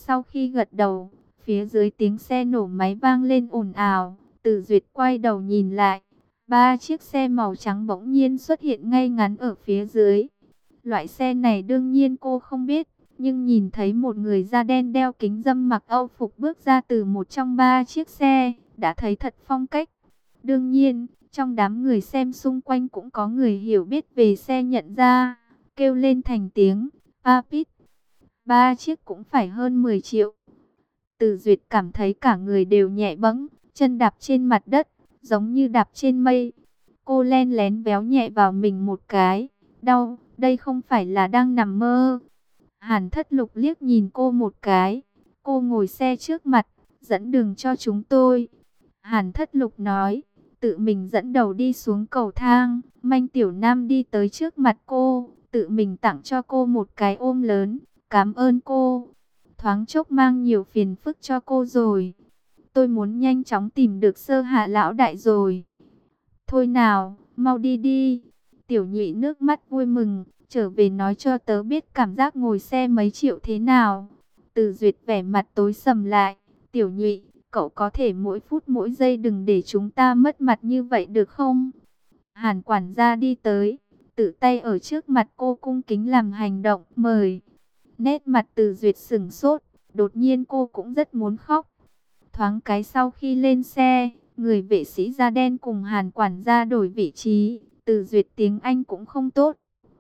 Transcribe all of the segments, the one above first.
Sau khi gật đầu, phía dưới tiếng xe nổ máy vang lên ồn ào. Từ Duyệt quay đầu nhìn lại, ba chiếc xe màu trắng bỗng nhiên xuất hiện ngay ngắn ở phía dưới. Loại xe này đương nhiên cô không biết, nhưng nhìn thấy một người da đen đeo kính râm mặc Âu phục bước ra từ một trong ba chiếc xe, đã thấy thật phong cách. Đương nhiên, trong đám người xem xung quanh cũng có người hiểu biết về xe nhận ra, kêu lên thành tiếng, Papit, ba chiếc cũng phải hơn 10 triệu. Từ Duyệt cảm thấy cả người đều nhẹ bẫng, chân đạp trên mặt đất, giống như đạp trên mây. Cô len lén véo nhẹ vào mình một cái, đau, đây không phải là đang nằm mơ. Hàn Thất Lục liếc nhìn cô một cái, cô ngồi xe trước mặt, dẫn đường cho chúng tôi. Hàn Thất Lục nói, tự mình dẫn đầu đi xuống cầu thang, Manh Tiểu Nam đi tới trước mặt cô, tự mình tặng cho cô một cái ôm lớn, cảm ơn cô. Thoáng chốc mang nhiều phiền phức cho cô rồi. Tôi muốn nhanh chóng tìm được Sơ Hạ lão đại rồi. Thôi nào, mau đi đi. Tiểu Nhụy nước mắt vui mừng, trở về nói cho tớ biết cảm giác ngồi xe mấy triệu thế nào. Từ Duyệt vẻ mặt tối sầm lại. Tiểu Nhụy, cậu có thể mỗi phút mỗi giây đừng để chúng ta mất mặt như vậy được không? Hàn quản gia đi tới, tự tay ở trước mặt cô cung kính làm hành động mời. Nét mặt Từ Duyệt sững sốt, đột nhiên cô cũng rất muốn khóc. Thoáng cái sau khi lên xe, người vệ sĩ da đen cùng Hàn quản gia đổi vị trí. Từ Duyệt tiếng Anh cũng không tốt.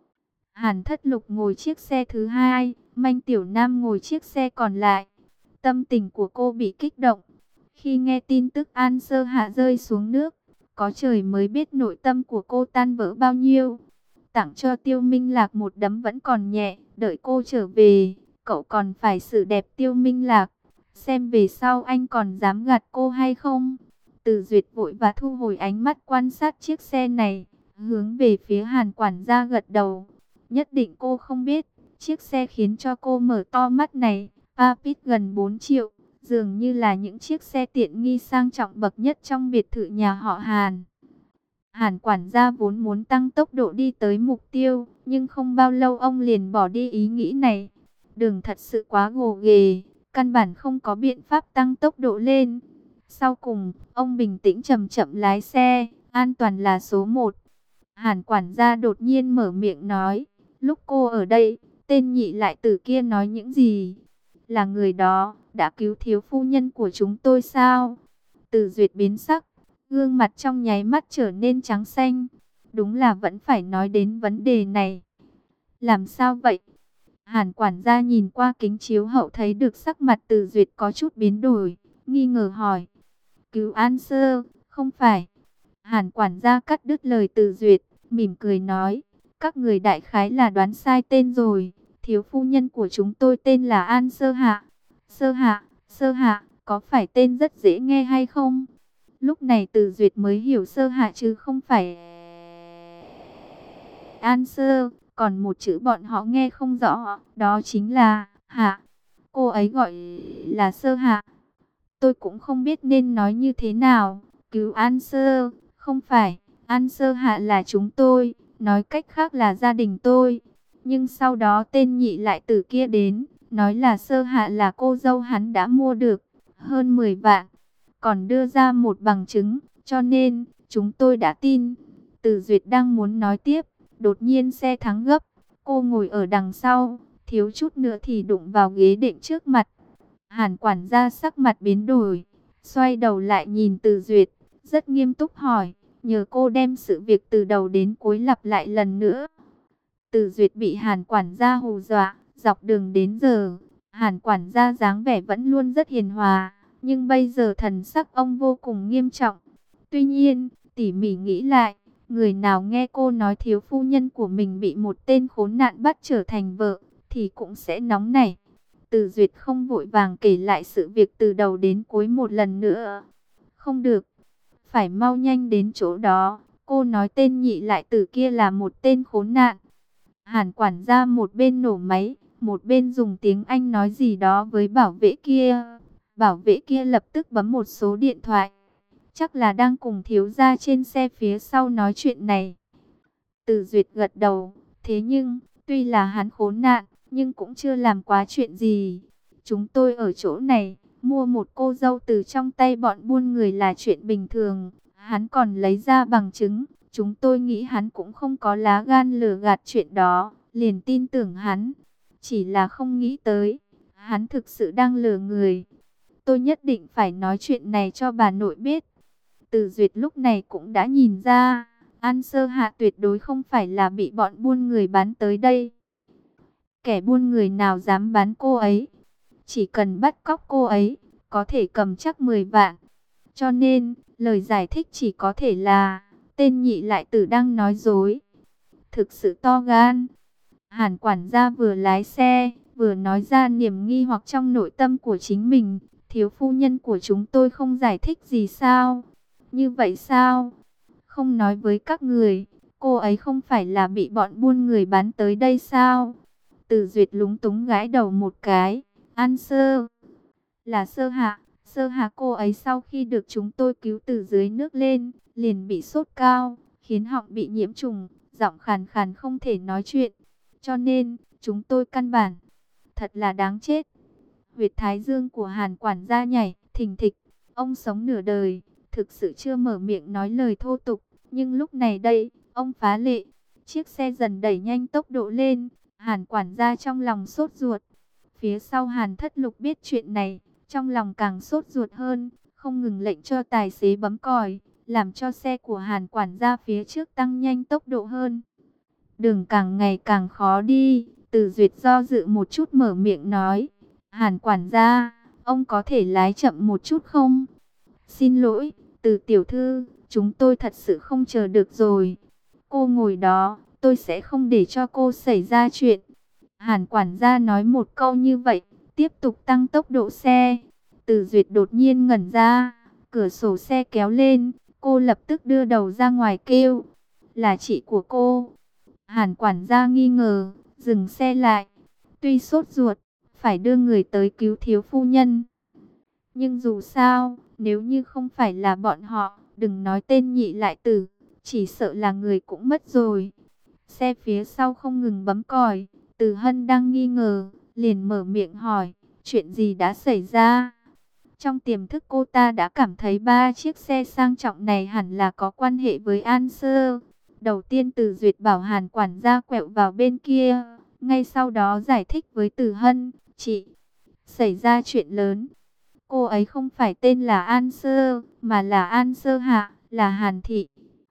Hàn Thất Lục ngồi chiếc xe thứ hai, Manh Tiểu Nam ngồi chiếc xe còn lại. Tâm tình của cô bị kích động. Khi nghe tin tức An Sơ Hạ rơi xuống nước, có trời mới biết nội tâm của cô tan vỡ bao nhiêu. Tặng cho Tiêu Minh Lạc một đấm vẫn còn nhẹ, đợi cô trở về, cậu còn phải xử đẹp Tiêu Minh Lạc. Xem về sau anh còn dám gạt cô hay không. Từ Duyệt vội và thu hồi ánh mắt quan sát chiếc xe này, hướng về phía Hàn quản gia gật đầu. Nhất định cô không biết, chiếc xe khiến cho cô mở to mắt này, Papit gần 4 triệu, dường như là những chiếc xe tiện nghi sang trọng bậc nhất trong biệt thự nhà họ Hàn. Hàn quản gia vốn muốn tăng tốc độ đi tới mục tiêu, nhưng không bao lâu ông liền bỏ đi ý nghĩ này. Đường thật sự quá gồ ghề, căn bản không có biện pháp tăng tốc độ lên. Sau cùng, ông bình tĩnh chậm chậm lái xe, an toàn là số 1. Hàn quản gia đột nhiên mở miệng nói, lúc cô ở đây, tên nhị lại tử kia nói những gì? Là người đó, đã cứu thiếu phu nhân của chúng tôi sao? Từ Duyệt biến sắc, gương mặt trong nháy mắt trở nên trắng xanh. Đúng là vẫn phải nói đến vấn đề này. Làm sao vậy? Hàn quản gia nhìn qua kính chiếu hậu thấy được sắc mặt Từ Duyệt có chút biến đổi, nghi ngờ hỏi. Cứu An Sơ, không phải. Hàn quản gia cắt đứt lời Từ Duyệt, mỉm cười nói. Các người đại khái là đoán sai tên rồi. Thiếu phu nhân của chúng tôi tên là An Sơ Hạ. Sơ Hạ, có phải tên rất dễ nghe hay không? Lúc này Từ Duyệt mới hiểu Sơ Hạ chứ không phải An Sơ. Còn một chữ bọn họ nghe không rõ, đó chính là Hạ. Cô ấy gọi là Sơ Hạ. Tôi cũng không biết nên nói như thế nào. Cứu An Sơ, không phải, An Sơ Hạ là chúng tôi, nói cách khác là gia đình tôi. Nhưng sau đó tên nhị lại tử kia đến, nói là Sơ Hạ là cô dâu hắn đã mua được, hơn 10 vạn. Còn đưa ra một bằng chứng, cho nên, chúng tôi đã tin. Từ Duyệt đang muốn nói tiếp, đột nhiên xe thắng gấp, cô ngồi ở đằng sau, thiếu chút nữa thì đụng vào ghế định trước mặt. Hàn quản gia sắc mặt biến đổi, xoay đầu lại nhìn Từ Duyệt, rất nghiêm túc hỏi, nhờ cô đem sự việc từ đầu đến cuối lặp lại lần nữa. Từ Duyệt bị Hàn quản gia hù dọa, dọc đường đến giờ, Hàn quản gia dáng vẻ vẫn luôn rất hiền hòa, nhưng bây giờ thần sắc ông vô cùng nghiêm trọng. Tuy nhiên, tỉ mỉ nghĩ lại, người nào nghe cô nói thiếu phu nhân của mình bị một tên khốn nạn bắt trở thành vợ, thì cũng sẽ nóng nảy. Từ Duyệt không vội vàng kể lại sự việc từ đầu đến cuối một lần nữa. Không được, phải mau nhanh đến chỗ đó. Cô nói tên nhị lại tử kia là một tên khốn nạn. Hàn quản gia một bên nổ máy, một bên dùng tiếng Anh nói gì đó với bảo vệ kia. Bảo vệ kia lập tức bấm một số điện thoại. Chắc là đang cùng thiếu gia trên xe phía sau nói chuyện này. Từ Duyệt gật đầu. Thế nhưng, tuy là hắn khốn nạn, nhưng cũng chưa làm quá chuyện gì. Chúng tôi ở chỗ này, mua một cô dâu từ trong tay bọn buôn người là chuyện bình thường. Hắn còn lấy ra bằng chứng. Chúng tôi nghĩ hắn cũng không có lá gan lừa gạt chuyện đó, liền tin tưởng hắn. Chỉ là không nghĩ tới, hắn thực sự đang lừa người. Tôi nhất định phải nói chuyện này cho bà nội biết. Từ Duyệt lúc này cũng đã nhìn ra, An Sơ Hạ tuyệt đối không phải là bị bọn buôn người bán tới đây. Kẻ buôn người nào dám bán cô ấy, chỉ cần bắt cóc cô ấy, có thể cầm chắc 10 vạn. Cho nên, lời giải thích chỉ có thể là, tên nhị lại tử đang nói dối. Thực sự to gan. Hàn quản gia vừa lái xe, vừa nói ra niềm nghi hoặc trong nội tâm của chính mình. Thiếu phu nhân của chúng tôi không giải thích gì sao? Như vậy sao? Không nói với các người, cô ấy không phải là bị bọn buôn người bán tới đây sao? Từ Duyệt lúng túng gãi đầu một cái. An Sơ là Sơ Hạ cô ấy sau khi được chúng tôi cứu từ dưới nước lên, liền bị sốt cao, khiến họng bị nhiễm trùng, giọng khàn khàn không thể nói chuyện. Cho nên, chúng tôi căn bản, thật là đáng chết. Huyệt thái dương của Hàn quản gia nhảy, thình thịch. Ông sống nửa đời, thực sự chưa mở miệng nói lời thô tục. Nhưng lúc này đây, ông phá lệ. Chiếc xe dần đẩy nhanh tốc độ lên. Hàn quản gia trong lòng sốt ruột. Phía sau Hàn Thất Lục biết chuyện này, trong lòng càng sốt ruột hơn. Không ngừng lệnh cho tài xế bấm còi, làm cho xe của Hàn quản gia phía trước tăng nhanh tốc độ hơn. Đường càng ngày càng khó đi. Từ Duyệt do dự một chút mở miệng nói. Hàn quản gia, ông có thể lái chậm một chút không? Xin lỗi, Từ tiểu thư, chúng tôi thật sự không chờ được rồi. Cô ngồi đó, tôi sẽ không để cho cô xảy ra chuyện. Hàn quản gia nói một câu như vậy, tiếp tục tăng tốc độ xe. Từ Duyệt đột nhiên ngẩn ra, cửa sổ xe kéo lên, cô lập tức đưa đầu ra ngoài kêu. Là chị của cô. Hàn quản gia nghi ngờ, dừng xe lại. Tuy sốt ruột, phải đưa người tới cứu thiếu phu nhân. Nhưng dù sao, nếu như không phải là bọn họ, đừng nói tên nhị lại tử, chỉ sợ là người cũng mất rồi. Xe phía sau không ngừng bấm còi, Từ Hân đang nghi ngờ, liền mở miệng hỏi, chuyện gì đã xảy ra? Trong tiềm thức cô ta đã cảm thấy 3 chiếc xe sang trọng này hẳn là có quan hệ với An Sơ. Đầu tiên Từ Duyệt bảo Hàn quản gia quẹo vào bên kia, ngay sau đó giải thích với Từ Hân, chị, xảy ra chuyện lớn. Cô ấy không phải tên là An Sơ, mà là An Sơ Hạ, là Hàn Thị.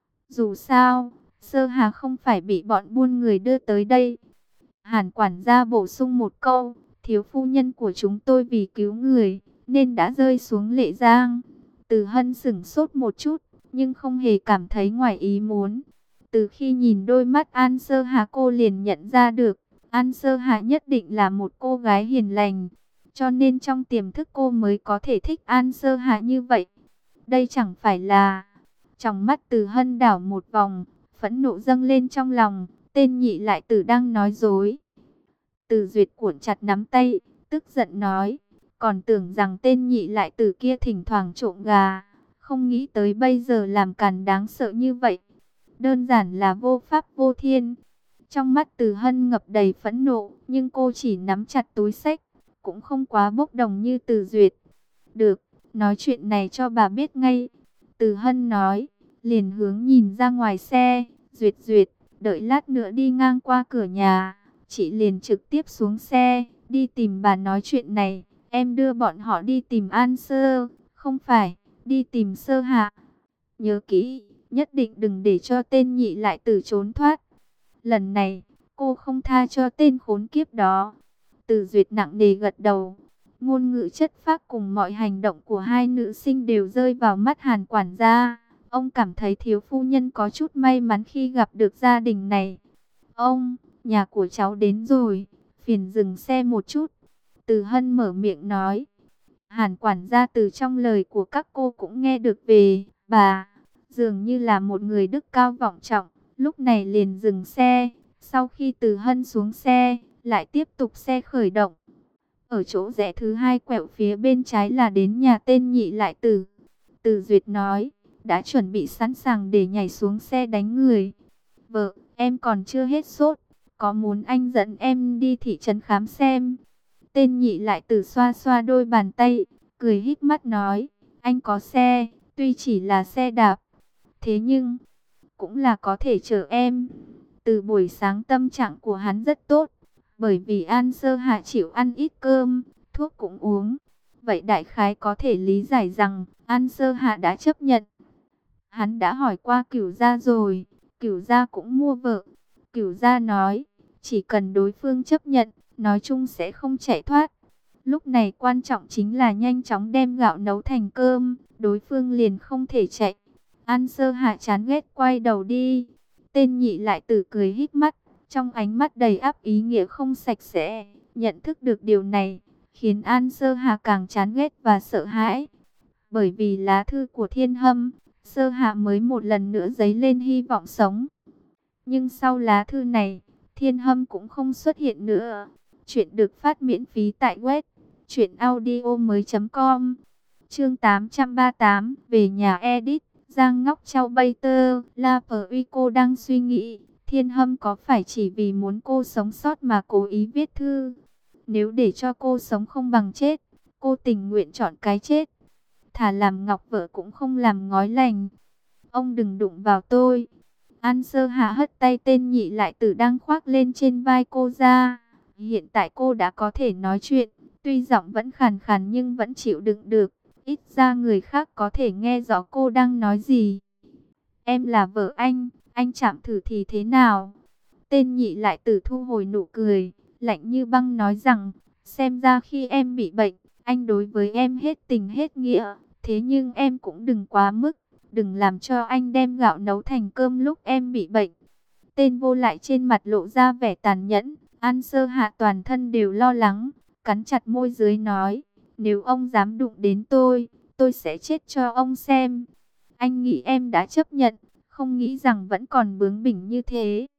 Dù sao, Sơ Hạ không phải bị bọn buôn người đưa tới đây. Hàn quản gia bổ sung một câu, thiếu phu nhân của chúng tôi vì cứu người, nên đã rơi xuống lệ giang. Từ Hân sửng sốt một chút, nhưng không hề cảm thấy ngoài ý muốn. Từ khi nhìn đôi mắt An Sơ Hạ cô liền nhận ra được, An Sơ Hạ nhất định là một cô gái hiền lành. Cho nên trong tiềm thức cô mới có thể thích An Sơ Hạ như vậy. Đây chẳng phải là... Trong mắt Từ Hân đảo một vòng, phẫn nộ dâng lên trong lòng, tên nhị lại tử đang nói dối. Từ Duyệt cuộn chặt nắm tay, tức giận nói, còn tưởng rằng tên nhị lại tử kia thỉnh thoảng trộm gà, không nghĩ tới bây giờ làm càn đáng sợ như vậy. Đơn giản là vô pháp vô thiên. Trong mắt Từ Hân ngập đầy phẫn nộ, nhưng cô chỉ nắm chặt túi xách, cũng không quá bốc đồng như Từ Duyệt. Được, nói chuyện này cho bà biết ngay. Từ Hân nói, liền hướng nhìn ra ngoài xe. Duyệt Duyệt, đợi lát nữa đi ngang qua cửa nhà, chị liền trực tiếp xuống xe, đi tìm bà nói chuyện này. Em đưa bọn họ đi tìm An Sơ, không phải, đi tìm Sơ Hạ. Nhớ kỹ, nhất định đừng để cho tên nhị lại tử trốn thoát. Lần này, cô không tha cho tên khốn kiếp đó. Từ Duyệt nặng nề gật đầu. Ngôn ngữ chất phác cùng mọi hành động của hai nữ sinh đều rơi vào mắt Hàn quản gia. Ông cảm thấy thiếu phu nhân có chút may mắn khi gặp được gia đình này. Ông, nhà của cháu đến rồi, phiền dừng xe một chút. Từ Hân mở miệng nói. Hàn quản gia từ trong lời của các cô cũng nghe được về bà. Dường như là một người đức cao vọng trọng, lúc này liền dừng xe. Sau khi Từ Hân xuống xe, lại tiếp tục xe khởi động. Ở chỗ rẽ thứ hai quẹo phía bên trái là đến nhà tên nhị lại tử. Từ Duyệt nói, đã chuẩn bị sẵn sàng để nhảy xuống xe đánh người. Vợ, em còn chưa hết sốt, có muốn anh dẫn em đi thị trấn khám xem? Tên nhị lại tử xoa xoa đôi bàn tay, cười híp mắt nói, anh có xe, tuy chỉ là xe đạp, thế nhưng cũng là có thể chở em. Từ buổi sáng tâm trạng của hắn rất tốt, bởi vì An Sơ Hạ chịu ăn ít cơm, thuốc cũng uống. Vậy đại khái có thể lý giải rằng An Sơ Hạ đã chấp nhận. Hắn đã hỏi qua Cửu Gia rồi, Cửu Gia cũng mua vợ. Cửu Gia nói, chỉ cần đối phương chấp nhận, nói chung sẽ không chạy thoát. Lúc này quan trọng chính là nhanh chóng đem gạo nấu thành cơm, đối phương liền không thể chạy. An Sơ Hạ chán ghét quay đầu đi. Tên nhị lại tử cười híp mắt, trong ánh mắt đầy áp ý nghĩa không sạch sẽ. Nhận thức được điều này, khiến An Sơ Hạ càng chán ghét và sợ hãi. Bởi vì lá thư của Thiên Hâm, Sơ Hạ mới một lần nữa dấy lên hy vọng sống. Nhưng sau lá thư này, Thiên Hâm cũng không xuất hiện nữa. Chuyện được phát miễn phí tại web truyệnaudiomoi.com. Chương 838, về nhà edit. Giang Ngóc Châu Bay Tơ, La Pờ cô đang suy nghĩ, Thiên Hâm có phải chỉ vì muốn cô sống sót mà cố ý viết thư? Nếu để cho cô sống không bằng chết, cô tình nguyện chọn cái chết. Thà làm ngọc vợ cũng không làm ngói lành. Ông đừng đụng vào tôi. An Sơ Hạ hất tay tên nhị lại tử đang khoác lên trên vai cô ra. Hiện tại cô đã có thể nói chuyện, tuy giọng vẫn khàn khàn nhưng vẫn chịu đựng được. Ít ra người khác có thể nghe rõ cô đang nói gì. Em là vợ anh chạm thử thì thế nào? Tên nhị lại tử thu hồi nụ cười, lạnh như băng nói rằng, xem ra khi em bị bệnh, anh đối với em hết tình hết nghĩa. Thế nhưng em cũng đừng quá mức, đừng làm cho anh đem gạo nấu thành cơm lúc em bị bệnh. Tên vô lại trên mặt lộ ra vẻ tàn nhẫn, An Sơ Hạ toàn thân đều lo lắng, cắn chặt môi dưới nói, nếu ông dám đụng đến tôi sẽ chết cho ông xem. Anh nghĩ em đã chấp nhận, không nghĩ rằng vẫn còn bướng bỉnh như thế.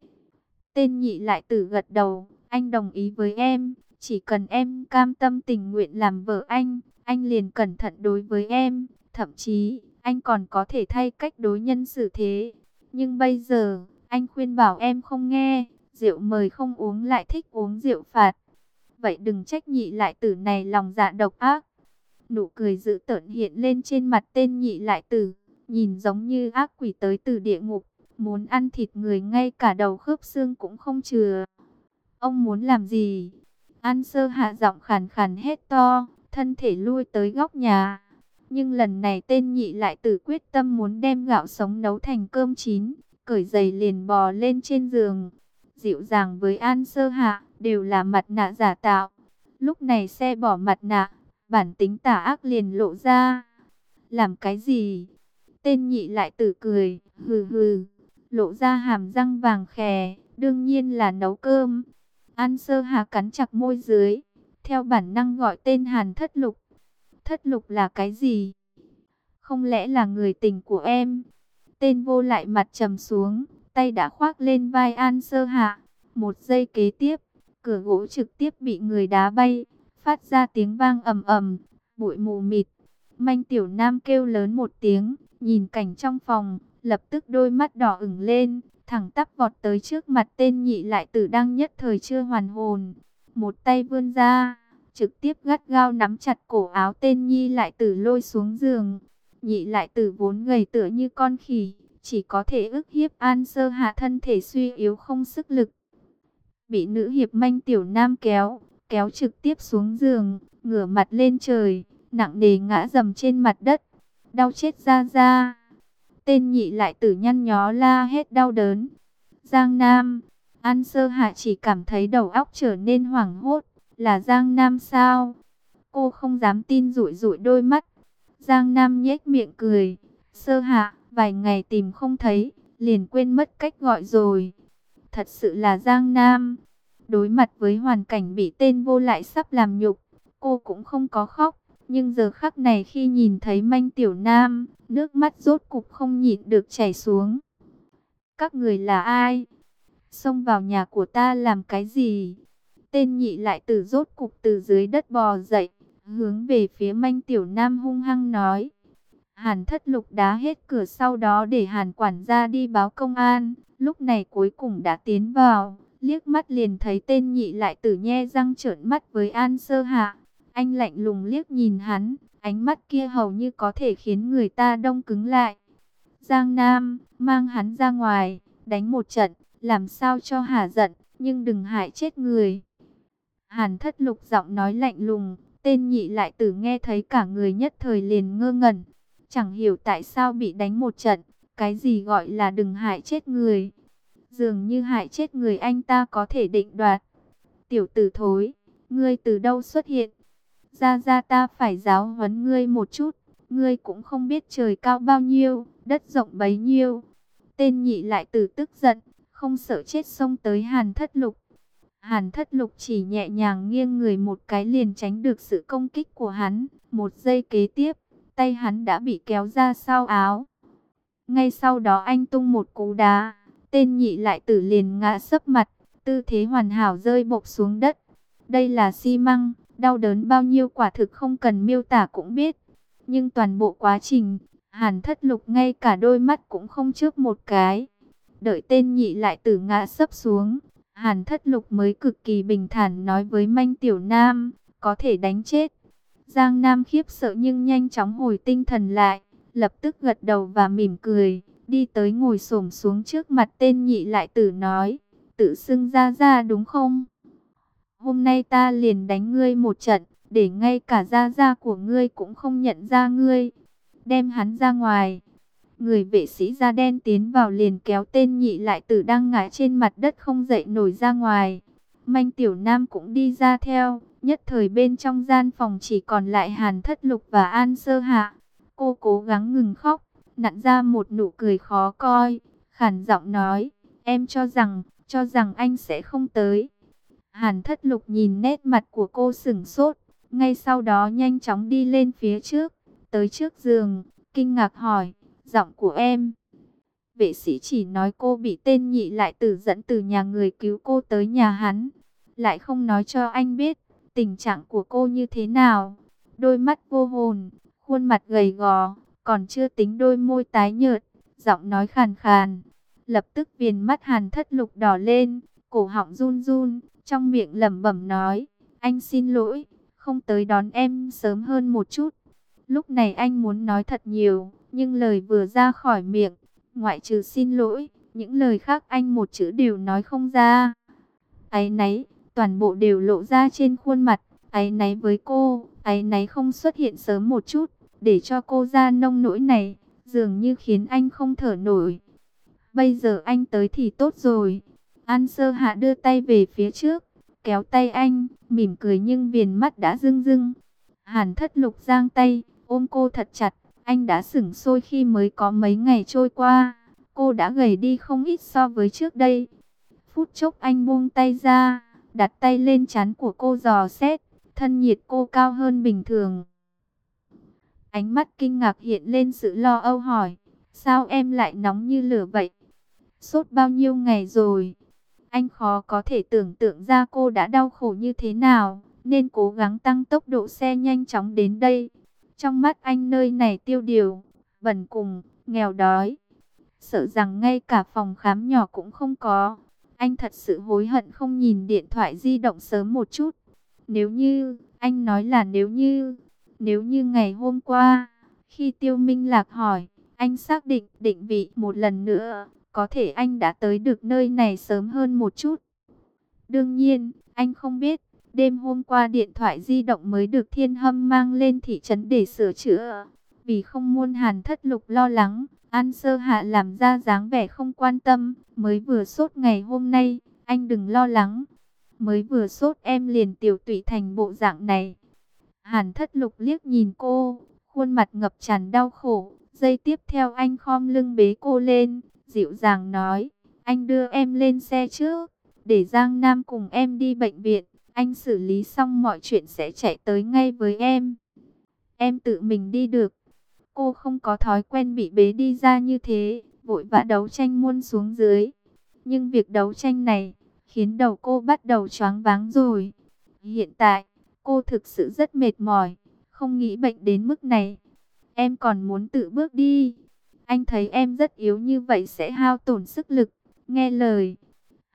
Tên nhị lại tử gật đầu, anh đồng ý với em, chỉ cần em cam tâm tình nguyện làm vợ anh liền cẩn thận đối với em, thậm chí anh còn có thể thay cách đối nhân xử thế. Nhưng bây giờ, anh khuyên bảo em không nghe, rượu mời không uống lại thích uống rượu phạt. Vậy đừng trách nhị lại tử này lòng dạ độc ác. Nụ cười dữ tợn hiện lên trên mặt tên nhị lại tử, nhìn giống như ác quỷ tới từ địa ngục, muốn ăn thịt người ngay cả đầu khớp xương cũng không chừa. Ông muốn làm gì? An Sơ Hạ giọng khàn khàn hét to, thân thể lui tới góc nhà. Nhưng lần này tên nhị lại tử quyết tâm muốn đem gạo sống nấu thành cơm chín, cởi giày liền bò lên trên giường. Dịu dàng với An Sơ Hạ đều là mặt nạ giả tạo. Lúc này xe bỏ mặt nạ, bản tính tà ác liền lộ ra. Làm cái gì? Tên nhị lại tử cười, hừ hừ, lộ ra hàm răng vàng khè, đương nhiên là nấu cơm. An Sơ Hà cắn chặt môi dưới, theo bản năng gọi tên Hàn Thất Lục. Thất Lục là cái gì? Không lẽ là người tình của em? Tên vô lại mặt trầm xuống, tay đã khoác lên vai An Sơ Hạ. Một giây kế tiếp, cửa gỗ trực tiếp bị người đá bay, phát ra tiếng vang ầm ầm, bụi mù mịt. Manh Tiểu Nam kêu lớn một tiếng, nhìn cảnh trong phòng, lập tức đôi mắt đỏ ửng lên, thẳng tắp vọt tới trước mặt tên nhị lại tử đang nhất thời chưa hoàn hồn. Một tay vươn ra, trực tiếp gắt gao nắm chặt cổ áo tên nhị lại tử lôi xuống giường. Nhị lại tử vốn gầy tựa như con khỉ, chỉ có thể ức hiếp An Sơ Hạ thân thể suy yếu không sức lực. Bị nữ hiệp Manh Tiểu Nam kéo trực tiếp xuống giường, ngửa mặt lên trời, nặng nề ngã dầm trên mặt đất. Đau chết ra ra. Tên nhị lại tử nhăn nhó la hết đau đớn. Giang Nam. An Sơ Hạ chỉ cảm thấy đầu óc trở nên hoảng hốt. Là Giang Nam sao? Cô không dám tin, rủi rủi đôi mắt. Giang Nam nhếch miệng cười. Sơ Hạ, vài ngày tìm không thấy, liền quên mất cách gọi rồi. Thật sự là Giang Nam. Đối mặt với hoàn cảnh bị tên vô lại sắp làm nhục, cô cũng không có khóc. Nhưng giờ khắc này khi nhìn thấy Manh Tiểu Nam, nước mắt rốt cục không nhịn được chảy xuống. Các người là ai? Xông vào nhà của ta làm cái gì? Tên nhị lại tử rốt cục từ dưới đất bò dậy, hướng về phía Manh Tiểu Nam hung hăng nói. Hàn Thất Lục đá hết cửa, sau đó để Hàn quản gia đi báo công an. Lúc này cuối cùng đã tiến vào, liếc mắt liền thấy tên nhị lại tử nhe răng trợn mắt với An Sơ Hạ. Anh lạnh lùng liếc nhìn hắn, ánh mắt kia hầu như có thể khiến người ta đông cứng lại. Giang Nam, mang hắn ra ngoài, đánh một trận, làm sao cho hả giận, nhưng đừng hại chết người. Hàn Thất Lục giọng nói lạnh lùng, tên nhị lại tử nghe thấy cả người nhất thời liền ngơ ngẩn. Chẳng hiểu tại sao bị đánh một trận, cái gì gọi là đừng hại chết người. Dường như hại chết người anh ta có thể định đoạt. Tiểu tử thối, ngươi từ đâu xuất hiện? Ra ta phải giáo huấn ngươi một chút, ngươi cũng không biết trời cao bao nhiêu, đất rộng bấy nhiêu. Tên nhị lại tử tức giận, không sợ chết xông tới Hàn Thất Lục. Hàn Thất Lục chỉ nhẹ nhàng nghiêng người một cái liền tránh được sự công kích của hắn. Một giây kế tiếp, tay hắn đã bị kéo ra sau áo. Ngay sau đó anh tung một cú đá, tên nhị lại tử liền ngã sấp mặt, tư thế hoàn hảo rơi bộp xuống đất. Đây là xi măng, đau đớn bao nhiêu quả thực không cần miêu tả cũng biết. Nhưng toàn bộ quá trình, Hàn Thất Lục ngay cả đôi mắt cũng không chớp một cái. Đợi tên nhị lại tử ngã sấp xuống, Hàn Thất Lục mới cực kỳ bình thản nói với Manh Tiểu Nam, có thể đánh chết. Giang Nam khiếp sợ nhưng nhanh chóng hồi tinh thần lại, lập tức gật đầu và mỉm cười, đi tới ngồi xổm xuống trước mặt tên nhị lại tử nói, tự xưng ra đúng không? Hôm nay ta liền đánh ngươi một trận, để ngay cả gia của ngươi cũng không nhận ra ngươi. Đem hắn ra ngoài. Người vệ sĩ da đen tiến vào liền kéo tên nhị lại tử đang ngã trên mặt đất không dậy nổi ra ngoài. Manh Tiểu Nam cũng đi ra theo. Nhất thời bên trong gian phòng chỉ còn lại Hàn Thất Lục và An Sơ Hạ. Cô cố gắng ngừng khóc, nặn ra một nụ cười khó coi, khản giọng nói, em cho rằng anh sẽ không tới. Hàn Thất Lục nhìn nét mặt của cô sững sốt, ngay sau đó nhanh chóng đi lên phía trước, tới trước giường, kinh ngạc hỏi, giọng của em. Vệ sĩ chỉ nói cô bị tên nhị lại tử dẫn từ nhà người cứu cô tới nhà hắn, lại không nói cho anh biết tình trạng của cô như thế nào. Đôi mắt vô hồn, khuôn mặt gầy gò, còn chưa tính đôi môi tái nhợt, giọng nói khàn khàn. Lập tức viền mắt Hàn Thất Lục đỏ lên, cổ họng run run, trong miệng lẩm bẩm nói, anh xin lỗi, không tới đón em sớm hơn một chút. Lúc này anh muốn nói thật nhiều, nhưng lời vừa ra khỏi miệng, ngoại trừ xin lỗi, những lời khác anh một chữ đều nói không ra. Áy náy, toàn bộ đều lộ ra trên khuôn mặt, áy náy với cô, áy náy không xuất hiện sớm một chút, để cho cô ra nông nỗi này, dường như khiến anh không thở nổi. Bây giờ anh tới thì tốt rồi. An Sơ Hạ đưa tay về phía trước, kéo tay anh, mỉm cười nhưng viền mắt đã rưng rưng. Hàn Thất Lục giang tay, ôm cô thật chặt, anh đã sửng sôi khi mới có mấy ngày trôi qua. Cô đã gầy đi không ít so với trước đây. Phút chốc anh buông tay ra, đặt tay lên trán của cô dò xét, thân nhiệt cô cao hơn bình thường. Ánh mắt kinh ngạc hiện lên sự lo âu hỏi, sao em lại nóng như lửa vậy? Sốt bao nhiêu ngày rồi? Anh khó có thể tưởng tượng ra cô đã đau khổ như thế nào, nên cố gắng tăng tốc độ xe nhanh chóng đến đây. Trong mắt anh nơi này tiêu điều, bần cùng, nghèo đói. Sợ rằng ngay cả phòng khám nhỏ cũng không có. Anh thật sự hối hận không nhìn điện thoại di động sớm một chút. Nếu như, anh nói là nếu như ngày hôm qua, khi Tiêu Minh Lạc hỏi, anh xác định vị một lần nữa, có thể anh đã tới được nơi này sớm hơn một chút. Đương nhiên, anh không biết, đêm hôm qua điện thoại di động mới được Thiên Hâm mang lên thị trấn để sửa chữa. Vì không muốn Hàn Thất Lục lo lắng, An Sơ Hạ làm ra dáng vẻ không quan tâm, mới vừa sốt ngày hôm nay, anh đừng lo lắng. Mới vừa sốt em liền tiểu tụy thành bộ dạng này. Hàn Thất Lục liếc nhìn cô, khuôn mặt ngập tràn đau khổ. Giây tiếp theo anh khom lưng bế cô lên, dịu dàng nói, anh đưa em lên xe trước, để Giang Nam cùng em đi bệnh viện. Anh xử lý xong mọi chuyện sẽ chạy tới ngay với em. Em tự mình đi được. Cô không có thói quen bị bế đi ra như thế, vội vã đấu tranh muôn xuống dưới. Nhưng việc đấu tranh này khiến đầu cô bắt đầu choáng váng rồi. Hiện tại, cô thực sự rất mệt mỏi, không nghĩ bệnh đến mức này. Em còn muốn tự bước đi. Anh thấy em rất yếu như vậy sẽ hao tổn sức lực. Nghe lời.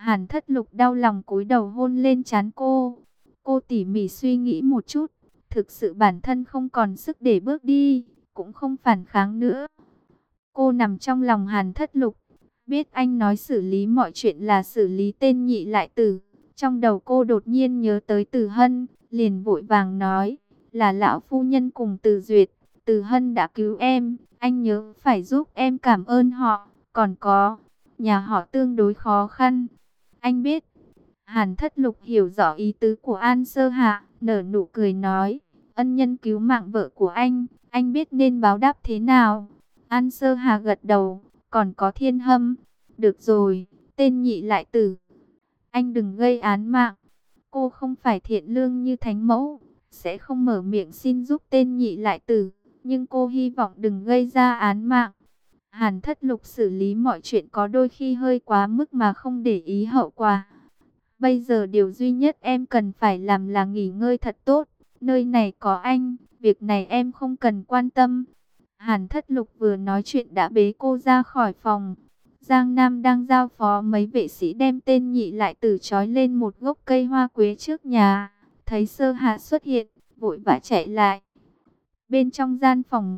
Hàn Thất Lục đau lòng cúi đầu hôn lên trán cô. Cô tỉ mỉ suy nghĩ một chút, thực sự bản thân không còn sức để bước đi, cũng không phản kháng nữa. Cô nằm trong lòng Hàn Thất Lục, biết anh nói xử lý mọi chuyện là xử lý tên Nhị Lại Tử. Trong đầu cô đột nhiên nhớ tới Từ Hân, liền vội vàng nói, là lão phu nhân cùng Từ Duyệt, Từ Hân đã cứu em, anh nhớ phải giúp em cảm ơn họ, còn có, nhà họ tương đối khó khăn. Anh biết. Hàn Thất Lục hiểu rõ ý tứ của An Sơ Hạ, nở nụ cười nói, ân nhân cứu mạng vợ của anh biết nên báo đáp thế nào. An Sơ Hạ gật đầu, còn có Thiên Hâm. Được rồi, tên Nhị Lại Tử, anh đừng gây án mạng. Cô không phải thiện lương như thánh mẫu, sẽ không mở miệng xin giúp tên Nhị Lại Tử, nhưng cô hy vọng đừng gây ra án mạng. Hàn Thất Lục xử lý mọi chuyện có đôi khi hơi quá mức mà không để ý hậu quả. Bây giờ điều duy nhất em cần phải làm là nghỉ ngơi thật tốt. Nơi này có anh, việc này em không cần quan tâm. Hàn Thất Lục vừa nói chuyện đã bế cô ra khỏi phòng. Giang Nam đang giao phó mấy vệ sĩ đem tên Nhị Lại Tử trói lên một gốc cây hoa quế trước nhà. Thấy Sơ Hạ xuất hiện, vội vã chạy lại. Bên trong gian phòng,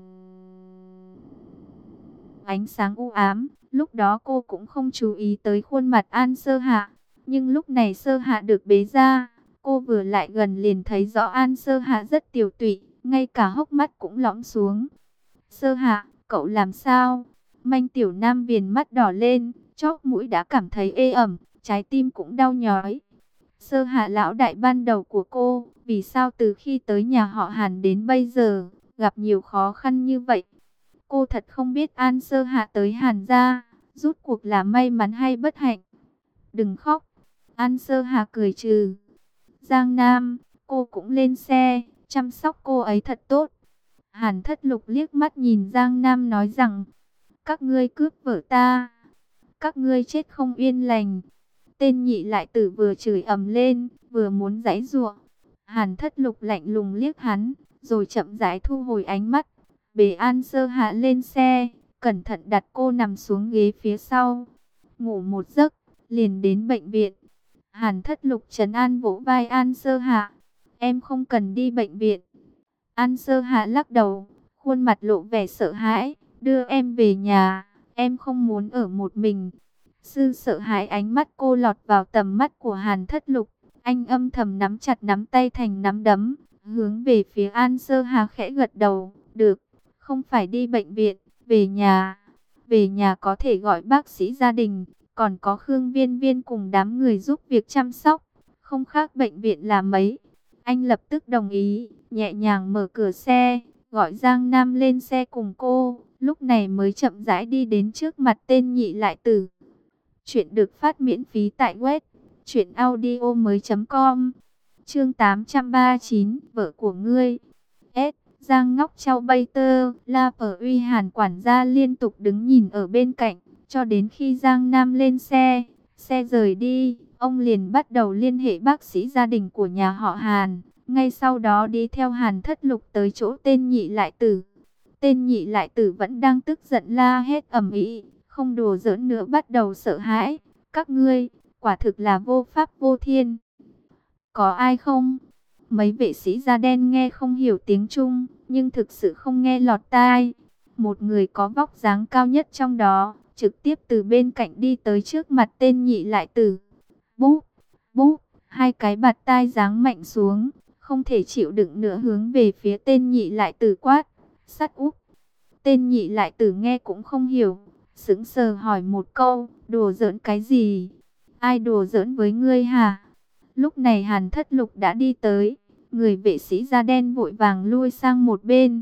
ánh sáng u ám, lúc đó cô cũng không chú ý tới khuôn mặt An Sơ Hạ. Nhưng lúc này Sơ Hạ được bế ra, cô vừa lại gần liền thấy rõ An Sơ Hạ rất tiều tụy, ngay cả hốc mắt cũng lõm xuống. Sơ Hạ, cậu làm sao? Manh Tiểu Nam viền mắt đỏ lên, chóp mũi đã cảm thấy ê ẩm, trái tim cũng đau nhói. Sơ Hạ lão đại ban đầu của cô, vì sao từ khi tới nhà họ Hàn đến bây giờ, gặp nhiều khó khăn như vậy? Cô thật không biết An Sơ Hạ tới Hàn gia, rút cuộc là may mắn hay bất hạnh. Đừng khóc. An Sơ Hà cười trừ. Giang Nam, cô cũng lên xe, chăm sóc cô ấy thật tốt. Hàn Thất Lục liếc mắt nhìn Giang Nam nói rằng, các ngươi cướp vợ ta, các ngươi chết không yên lành. Tên Nhị Lại Tử vừa chửi ầm lên, vừa muốn giãy giụa. Hàn Thất Lục lạnh lùng liếc hắn, rồi chậm rãi thu hồi ánh mắt, bế An Sơ Hạ lên xe, cẩn thận đặt cô nằm xuống ghế phía sau. Ngủ một giấc, liền đến bệnh viện. Hàn Thất Lục trấn an vỗ vai An Sơ Hạ. Em không cần đi bệnh viện. An Sơ Hạ lắc đầu, khuôn mặt lộ vẻ sợ hãi. Đưa em về nhà, em không muốn ở một mình. Sư sợ hãi, ánh mắt cô lọt vào tầm mắt của Hàn Thất Lục. Anh âm thầm nắm chặt nắm tay thành nắm đấm, hướng về phía An Sơ Hạ khẽ gật đầu. Được, không phải đi bệnh viện, về nhà. Về nhà có thể gọi bác sĩ gia đình, còn có Khương Viên Viên cùng đám người giúp việc chăm sóc, không khác bệnh viện là mấy. Anh lập tức đồng ý, nhẹ nhàng mở cửa xe, gọi Giang Nam lên xe cùng cô, lúc này mới chậm rãi đi đến trước mặt tên Nhị Lại Tử. Chuyện được phát miễn phí tại web truyệnaudiomoi.com. Chương 839, vợ của ngươi. S. Giang Ngóc Châu Bay Tơ, La Phở Uy Hàn quản gia liên tục đứng nhìn ở bên cạnh, cho đến khi Giang Nam lên xe, xe rời đi, ông liền bắt đầu liên hệ bác sĩ gia đình của nhà họ Hàn. Ngay sau đó đi theo Hàn Thất Lục tới chỗ tên Nhị Lại Tử. Tên Nhị Lại Tử vẫn đang tức giận la hét ầm ĩ, không đùa giỡn nữa, bắt đầu sợ hãi. Các ngươi, quả thực là vô pháp vô thiên. Có ai không? Mấy vệ sĩ da đen nghe không hiểu tiếng Trung, nhưng thực sự không nghe lọt tai. Một người có vóc dáng cao nhất trong đó, trực tiếp từ bên cạnh đi tới trước mặt tên Nhị Lại Tử. Búp, búp, hai cái bạt tai giáng mạnh xuống, không thể chịu đựng nữa hướng về phía tên Nhị Lại Tử quát. Sắt úp. Tên Nhị Lại Tử nghe cũng không hiểu, sững sờ hỏi một câu, đùa giỡn cái gì? Ai đùa giỡn với ngươi hả? Lúc này Hàn Thất Lục đã đi tới, người vệ sĩ da đen vội vàng lui sang một bên.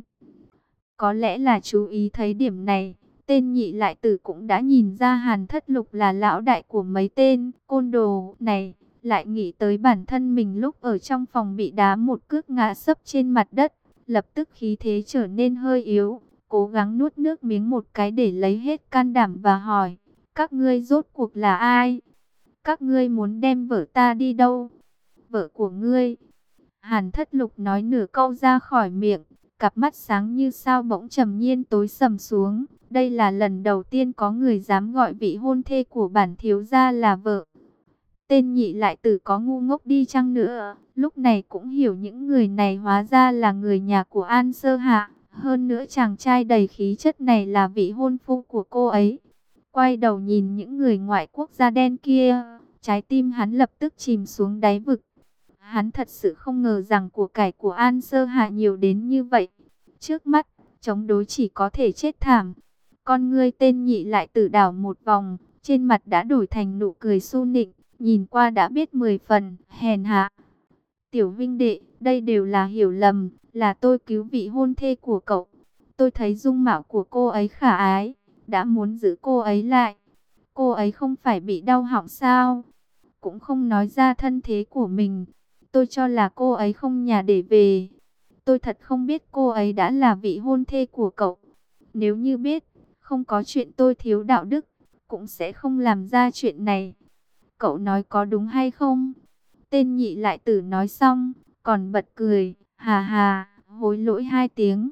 Có lẽ là chú ý thấy điểm này, tên Nhị Lại Tử cũng đã nhìn ra Hàn Thất Lục là lão đại của mấy tên côn đồ này, lại nghĩ tới bản thân mình lúc ở trong phòng bị đá một cước ngã sấp trên mặt đất, lập tức khí thế trở nên hơi yếu, cố gắng nuốt nước miếng một cái để lấy hết can đảm và hỏi, các ngươi rốt cuộc là ai? Các ngươi muốn đem vợ ta đi đâu? Vợ của ngươi? Hàn Thất Lục nói nửa câu ra khỏi miệng, cặp mắt sáng như sao bỗng trầm nhiên tối sầm xuống. Đây là lần đầu tiên có người dám gọi vị hôn thê của bản thiếu gia là vợ. Tên nhị lại tử có ngu ngốc đi chăng nữa, lúc này cũng hiểu những người này hóa ra là người nhà của An Sơ Hạ. Hơn nữa chàng trai đầy khí chất này là vị hôn phu của cô ấy. Quay đầu nhìn những người ngoại quốc da đen kia, trái tim hắn lập tức chìm xuống đáy vực. Hắn thật sự không ngờ rằng của cải của An Sơ Hạ nhiều đến như vậy. Trước mắt, chống đối chỉ có thể chết thảm. Con ngươi tên nhị lại tử đảo một vòng, trên mặt đã đổi thành nụ cười su nịnh, nhìn qua đã biết 10 phần, hèn hạ. Tiểu Vinh đệ, đây đều là hiểu lầm, là tôi cứu vị hôn thê của cậu. Tôi thấy dung mạo của cô ấy khả ái, đã muốn giữ cô ấy lại. Cô ấy không phải bị đau họng sao? Cũng không nói ra thân thế của mình. Tôi cho là cô ấy không nhà để về. Tôi thật không biết cô ấy đã là vị hôn thê của cậu. Nếu như biết, không có chuyện tôi thiếu đạo đức, cũng sẽ không làm ra chuyện này. Cậu nói có đúng hay không? Tên nhị lại tử nói xong, còn bật cười, hà hà, hối lỗi 2 tiếng.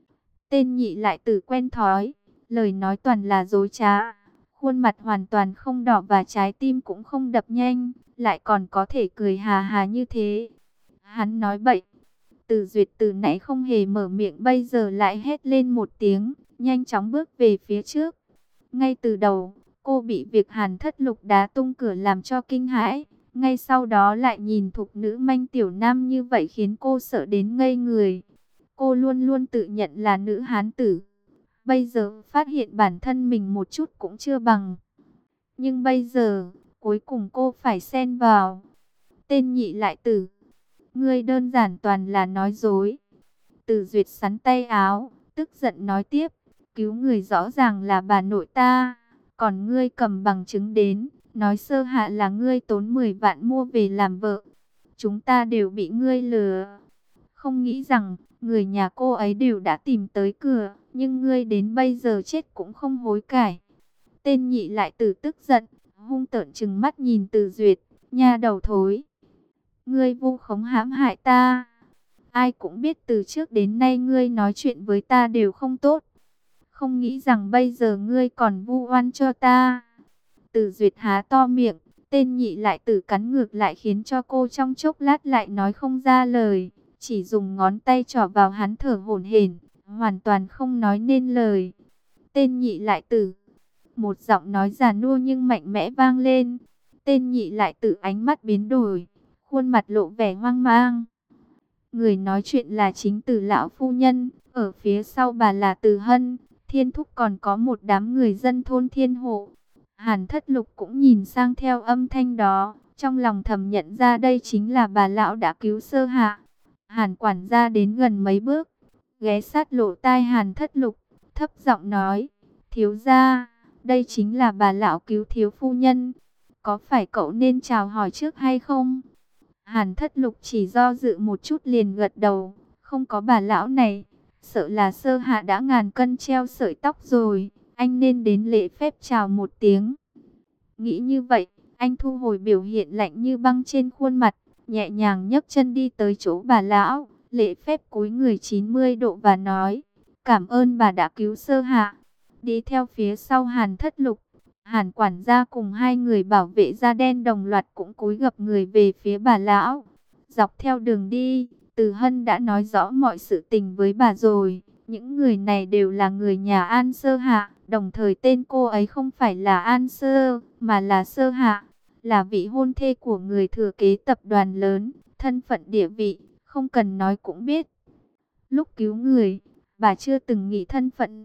Tên nhị lại tử quen thói, lời nói toàn là dối trá. Khuôn mặt hoàn toàn không đỏ và trái tim cũng không đập nhanh, lại còn có thể cười hà hà như thế. Hắn nói bậy. Từ Duyệt từ nãy không hề mở miệng bây giờ lại hét lên một tiếng, nhanh chóng bước về phía trước. Ngay từ đầu, cô bị việc Hàn Thất Lục đá tung cửa làm cho kinh hãi. Ngay sau đó lại nhìn thục nữ manh tiểu nam như vậy khiến cô sợ đến ngây người. Cô luôn luôn tự nhận là nữ hán tử. Bây giờ phát hiện bản thân mình một chút cũng chưa bằng. Nhưng bây giờ, cuối cùng cô phải xen vào. Tên nhị lại tử. Ngươi đơn giản toàn là nói dối. Từ Duyệt sắn tay áo, tức giận nói tiếp. Cứu người rõ ràng là bà nội ta. Còn ngươi cầm bằng chứng đến, nói Sơ Hạ là ngươi tốn 10 vạn mua về làm vợ. Chúng ta đều bị ngươi lừa. Không nghĩ rằng, người nhà cô ấy đều đã tìm tới cửa, nhưng ngươi đến bây giờ chết cũng không hối cải. Tên nhị lại tử tức giận, hung tợn trừng mắt nhìn Từ Duyệt, nha đầu thối. Ngươi vu khống hãm hại ta. Ai cũng biết từ trước đến nay ngươi nói chuyện với ta đều không tốt. Không nghĩ rằng bây giờ ngươi còn vu oan cho ta. Từ Duyệt há to miệng, tên nhị lại tử cắn ngược lại khiến cho cô trong chốc lát lại nói không ra lời. Chỉ dùng ngón tay trỏ vào hắn thở hổn hển, hoàn toàn không nói nên lời. Tên nhị lại tử. Một giọng nói già nua nhưng mạnh mẽ vang lên. Tên nhị lại tử ánh mắt biến đổi, khuôn mặt lộ vẻ hoang mang. Người nói chuyện là chính Từ lão phu nhân, ở phía sau bà là Từ Hân, Thiên Thúc còn có một đám người dân thôn Thiên Hộ. Hàn Thất Lục cũng nhìn sang theo âm thanh đó, trong lòng thầm nhận ra đây chính là bà lão đã cứu Sơ Hạ. Hàn quản gia đến gần mấy bước, ghé sát lỗ tai Hàn Thất Lục, thấp giọng nói, thiếu gia, đây chính là bà lão cứu thiếu phu nhân, có phải cậu nên chào hỏi trước hay không? Hàn Thất Lục chỉ do dự một chút liền gật đầu, không có bà lão này, sợ là Sơ Hạ đã ngàn cân treo sợi tóc rồi, anh nên đến lễ phép chào một tiếng. Nghĩ như vậy, anh thu hồi biểu hiện lạnh như băng trên khuôn mặt, nhẹ nhàng nhấc chân đi tới chỗ bà lão, lễ phép cúi người 90 độ và nói, cảm ơn bà đã cứu Sơ Hạ. Đi theo phía sau Hàn Thất Lục, Hàn quản gia cùng 2 người bảo vệ da đen đồng loạt cũng cúi gập người về phía bà lão. Dọc theo đường đi, Từ Hân đã nói rõ mọi sự tình với bà rồi. Những người này đều là người nhà An Sơ Hạ, đồng thời tên cô ấy không phải là An Sơ, mà là Sơ Hạ, là vị hôn thê của người thừa kế tập đoàn lớn, thân phận địa vị, không cần nói cũng biết. Lúc cứu người, bà chưa từng nghĩ thân phận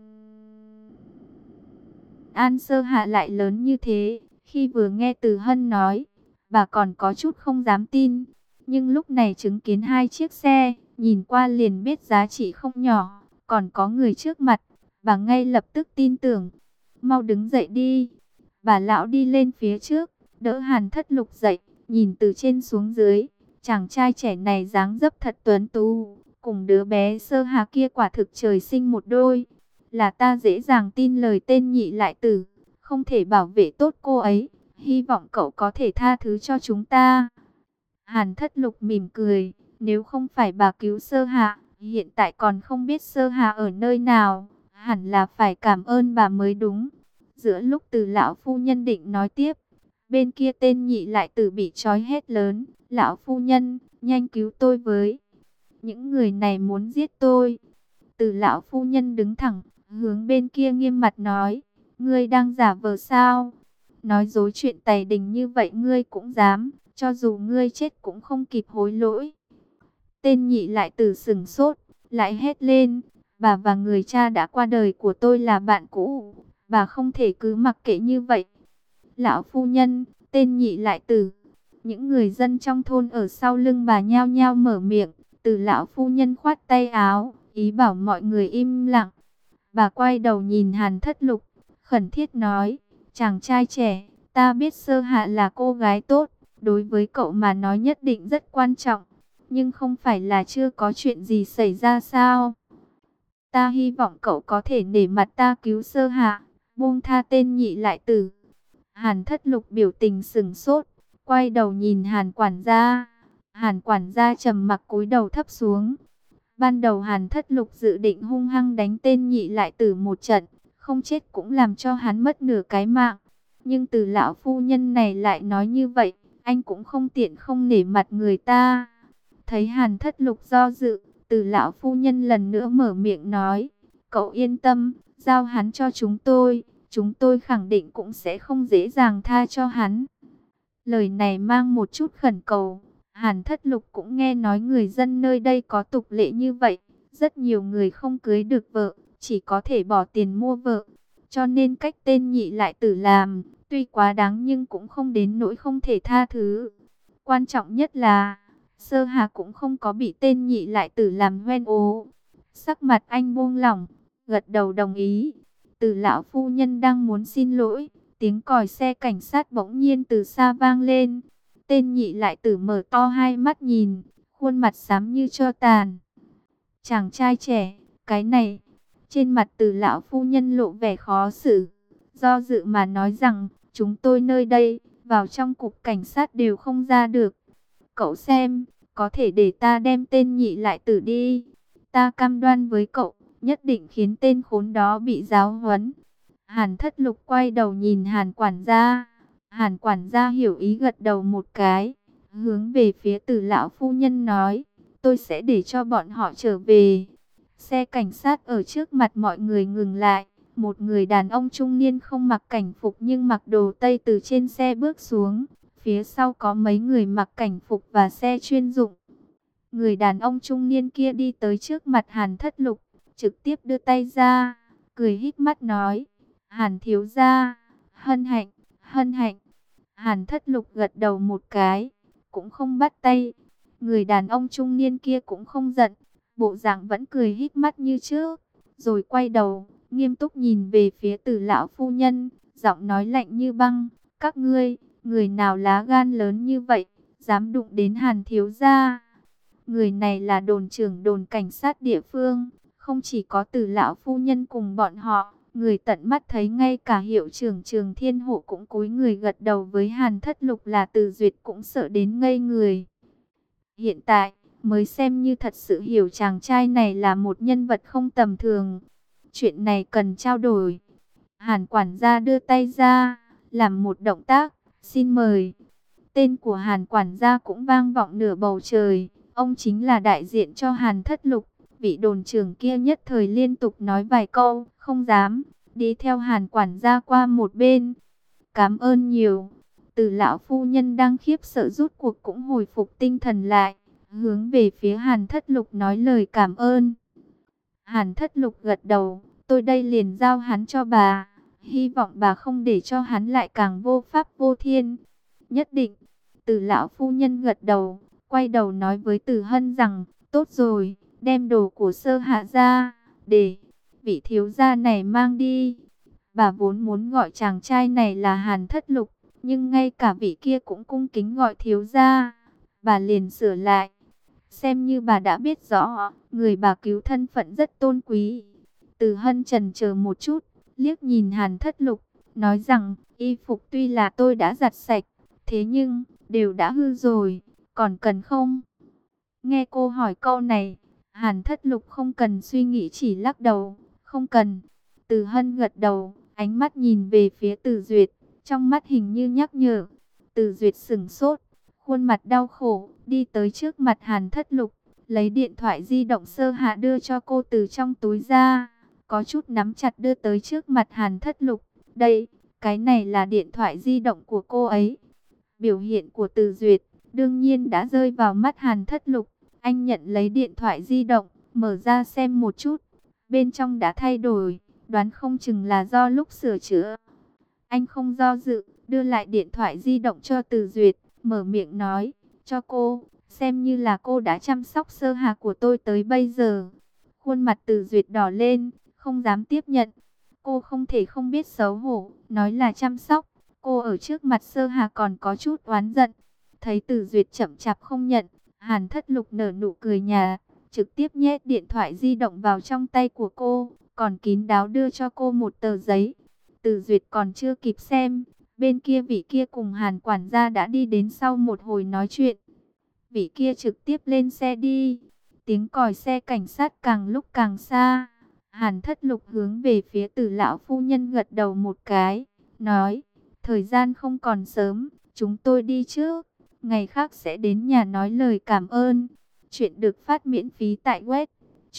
An Sơ Hạ lại lớn như thế. Khi vừa nghe Từ Hân nói, bà còn có chút không dám tin. Nhưng lúc này chứng kiến 2 chiếc xe, nhìn qua liền biết giá trị không nhỏ. Còn có người trước mặt, bà ngay lập tức tin tưởng. Mau đứng dậy đi. Bà lão đi lên phía trước, đỡ Hàn Thất Lục dậy, nhìn từ trên xuống dưới. Chàng trai trẻ này dáng dấp thật tuấn tú, cùng đứa bé Sơ Hạ kia quả thực trời sinh một đôi. Là ta dễ dàng tin lời tên nhị lại tử, không thể bảo vệ tốt cô ấy, hy vọng cậu có thể tha thứ cho chúng ta. Hàn Thất Lục mỉm cười, nếu không phải bà cứu Sơ Hạ, hiện tại còn không biết Sơ Hạ ở nơi nào, hẳn là phải cảm ơn bà mới đúng. Giữa lúc Từ lão phu nhân định nói tiếp, Bên kia tên Nhị Lại Tử bị trói hét lớn, lão phu nhân, nhanh cứu tôi với. Những người này muốn giết tôi. Từ lão phu nhân đứng thẳng, hướng bên kia nghiêm mặt nói, ngươi đang giả vờ sao? Nói dối chuyện Tày Đình như vậy ngươi cũng dám, cho dù ngươi chết cũng không kịp hối lỗi. Tên Nhị Lại Tử sững sốt, lại hét lên, bà và người cha đã qua đời của tôi là bạn cũ, bà không thể cứ mặc kệ như vậy. Lão phu nhân, tên Nhị Lại Tử. Những người dân trong thôn ở sau lưng bà nhao nhao mở miệng. Từ lão phu nhân khoát tay áo, ý bảo mọi người im lặng. Bà quay đầu nhìn Hàn Thất Lục, khẩn thiết nói, chàng trai trẻ, ta biết Sơ Hạ là cô gái tốt, đối với cậu mà nói nhất định rất quan trọng, nhưng không phải là chưa có chuyện gì xảy ra sao? Ta hy vọng cậu có thể nể mặt ta cứu Sơ Hạ, buông tha tên Nhị Lại Tử. Hàn Thất Lục biểu tình sững sốt, quay đầu nhìn Hàn quản gia. Hàn quản gia trầm mặc cúi đầu thấp xuống. Ban đầu Hàn Thất Lục dự định hung hăng đánh tên Nhị Lại Tử một trận, không chết cũng làm cho hắn mất nửa cái mạng. Nhưng từ lão phu nhân này lại nói như vậy, anh cũng không tiện không nể mặt người ta. Thấy Hàn Thất Lục do dự, từ lão phu nhân lần nữa mở miệng nói, cậu yên tâm, giao hắn cho chúng tôi khẳng định cũng sẽ không dễ dàng tha cho hắn. Lời này mang một chút khẩn cầu. Hàn Thất Lục cũng nghe nói người dân nơi đây có tục lệ như vậy. Rất nhiều người không cưới được vợ, chỉ có thể bỏ tiền mua vợ. Cho nên cách tên Nhị Lại Tử làm, tuy quá đáng nhưng cũng không đến nỗi không thể tha thứ. Quan trọng nhất là, Sơ Hà cũng không có bị tên Nhị Lại Tử làm hoen ố. Sắc mặt anh buông lỏng, gật đầu đồng ý. Từ lão phu nhân đang muốn xin lỗi, tiếng còi xe cảnh sát bỗng nhiên từ xa vang lên. Tên Nhị Lại Tử mở to hai mắt nhìn, khuôn mặt xám như tro tàn. Chàng trai trẻ, cái này, trên mặt Từ lão phu nhân lộ vẻ khó xử, do dự mà nói rằng, chúng tôi nơi đây, vào trong cục cảnh sát đều không ra được. Cậu xem, có thể để ta đem tên Nhị Lại Tử đi. Ta cam đoan với cậu, nhất định khiến tên khốn đó bị giáo huấn. Hàn Thất Lục quay đầu nhìn Hàn quản gia. Hàn quản gia hiểu ý gật đầu một cái, hướng về phía Từ lão phu nhân nói, tôi sẽ để cho bọn họ trở về. Xe cảnh sát ở trước mặt mọi người ngừng lại. Một người đàn ông trung niên không mặc cảnh phục nhưng mặc đồ Tây từ trên xe bước xuống. Phía sau có mấy người mặc cảnh phục và xe chuyên dụng. Người đàn ông trung niên kia đi tới trước mặt Hàn Thất Lục, trực tiếp đưa tay ra, cười híp mắt nói, Hàn thiếu gia, hân hạnh, hân hạnh. Hàn Thất Lục gật đầu một cái, cũng không bắt tay. Người đàn ông trung niên kia cũng không giận, bộ dạng vẫn cười híp mắt như trước, rồi quay đầu, nghiêm túc nhìn về phía Từ lão phu nhân, giọng nói lạnh như băng, các ngươi, người nào lá gan lớn như vậy, dám đụng đến Hàn thiếu gia. Người này là đồn trưởng đồn cảnh sát địa phương, không chỉ có Từ lão phu nhân cùng bọn họ, người tận mắt thấy ngay cả hiệu trưởng Trường Thiên Hộ cũng cúi người gật đầu với Hàn Thất Lục là Từ Duyệt cũng sợ đến ngây người. Hiện tại, mới xem như thật sự hiểu chàng trai này là một nhân vật không tầm thường. Chuyện này cần trao đổi. Hàn quản gia đưa tay ra, làm một động tác, xin mời. Tên của Hàn quản gia cũng vang vọng nửa bầu trời. Ông chính là đại diện cho Hàn Thất Lục. Vị đồn trưởng kia nhất thời liên tục nói vài câu, không dám, đi theo Hàn quản gia qua một bên. Cảm ơn nhiều. Từ lão phu nhân đang khiếp sợ rút cuộc cũng hồi phục tinh thần lại, hướng về phía Hàn Thất Lục nói lời cảm ơn. Hàn Thất Lục gật đầu, tôi đây liền giao hắn cho bà, hy vọng bà không để cho hắn lại càng vô pháp vô thiên. Nhất định. Từ lão phu nhân gật đầu, quay đầu nói với Từ Hân rằng, tốt rồi, đem đồ của Sơ Hạ ra, để vị thiếu gia này mang đi. Bà vốn muốn gọi chàng trai này là Hàn Thất Lục, nhưng ngay cả vị kia cũng cung kính gọi thiếu gia. Bà liền sửa lại, xem như bà đã biết rõ, người bà cứu thân phận rất tôn quý. Từ Hân chần chờ một chút, liếc nhìn Hàn Thất Lục, nói rằng, y phục tuy là tôi đã giặt sạch, thế nhưng, đều đã hư rồi, còn cần không? Nghe cô hỏi câu này, Hàn Thất Lục không cần suy nghĩ chỉ lắc đầu, không cần. Từ Hân gật đầu, ánh mắt nhìn về phía Từ Duyệt, trong mắt hình như nhắc nhở, Từ Duyệt sững sốt, khuôn mặt đau khổ, đi tới trước mặt Hàn Thất Lục, lấy điện thoại di động Sơ Hạ đưa cho cô từ trong túi ra, có chút nắm chặt đưa tới trước mặt Hàn Thất Lục. Đây, cái này là điện thoại di động của cô ấy. Biểu hiện của Từ Duyệt đương nhiên đã rơi vào mắt Hàn Thất Lục. Anh nhận lấy điện thoại di động, mở ra xem một chút. Bên trong đã thay đổi, đoán không chừng là do lúc sửa chữa. Anh không do dự, đưa lại điện thoại di động cho Từ Duyệt, mở miệng nói, cho cô, xem như là cô đã chăm sóc Sơ Hà của tôi tới bây giờ. Khuôn mặt Từ Duyệt đỏ lên, không dám tiếp nhận. Cô không thể không biết xấu hổ, nói là chăm sóc. Cô ở trước mặt Sơ Hà còn có chút oán giận. Thấy Từ Duyệt chậm chạp không nhận, Hàn Thất Lục nở nụ cười nhạt, trực tiếp nhét điện thoại di động vào trong tay của cô, còn kín đáo đưa cho cô một tờ giấy. Từ Duyệt còn chưa kịp xem, bên kia vị kia cùng Hàn quản gia đã đi đến sau một hồi nói chuyện. Vị kia trực tiếp lên xe đi, tiếng còi xe cảnh sát càng lúc càng xa. Hàn Thất Lục hướng về phía Từ lão phu nhân gật đầu một cái, nói, thời gian không còn sớm, chúng tôi đi trước, ngày khác sẽ đến nhà nói lời cảm ơn. Chuyện được phát miễn phí tại web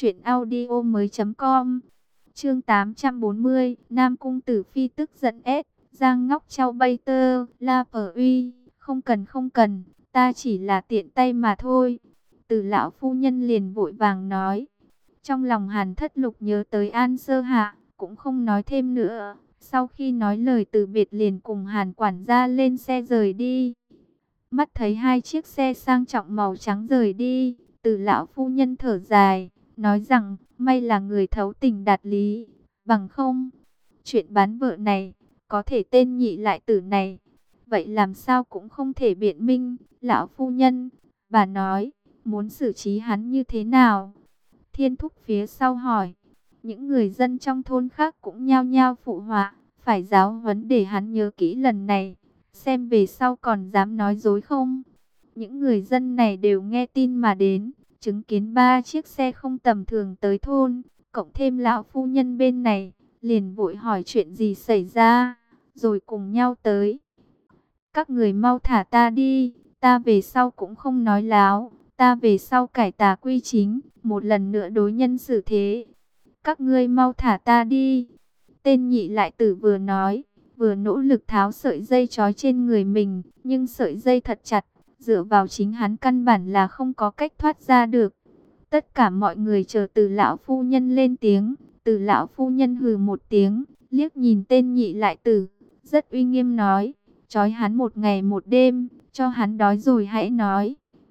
truyệnaudiomoi.com. Chương 840, Nam cung tử phi tức giận Giang Ngóc Châu bay tơ, La Phở Uy, không cần, ta chỉ là tiện tay mà thôi. Từ lão phu nhân liền vội vàng nói. Trong lòng Hàn Thất Lục nhớ tới An Sơ Hạ, cũng không nói thêm nữa. Sau khi nói lời từ biệt liền cùng Hàn quản gia lên xe rời đi. Mắt thấy hai chiếc xe sang trọng màu trắng rời đi, Từ lão phu nhân thở dài, nói rằng may là người thấu tình đạt lý, bằng không, chuyện bán vợ này, có thể tên nhị lại tử này, vậy làm sao cũng không thể biện minh. Lão phu nhân, bà nói, muốn xử trí hắn như thế nào? Thiên Thúc phía sau hỏi. Những người dân trong thôn khác cũng nhao nhao phụ họa, phải giáo huấn để hắn nhớ kỹ lần này, xem về sau còn dám nói dối không. Những người dân này đều nghe tin mà đến, chứng kiến 3 chiếc xe không tầm thường tới thôn, cộng thêm lão phu nhân bên này, liền vội hỏi chuyện gì xảy ra, rồi cùng nhau tới. Các người mau thả ta đi, ta về sau cũng không nói láo, ta về sau cải tà quy chính, một lần nữa đối nhân xử thế. Các ngươi mau thả ta đi. Tên nhị lại tử vừa nói, vừa nỗ lực tháo sợi dây trói trên người mình, nhưng sợi dây thật chặt, dựa vào chính hắn căn bản là không có cách thoát ra được. Tất cả mọi người chờ Từ lão phu nhân lên tiếng. Từ lão phu nhân hừ một tiếng, liếc nhìn tên nhị lại tử, rất uy nghiêm nói, trói hắn 1 ngày 1 đêm, cho hắn đói rồi hãy nói.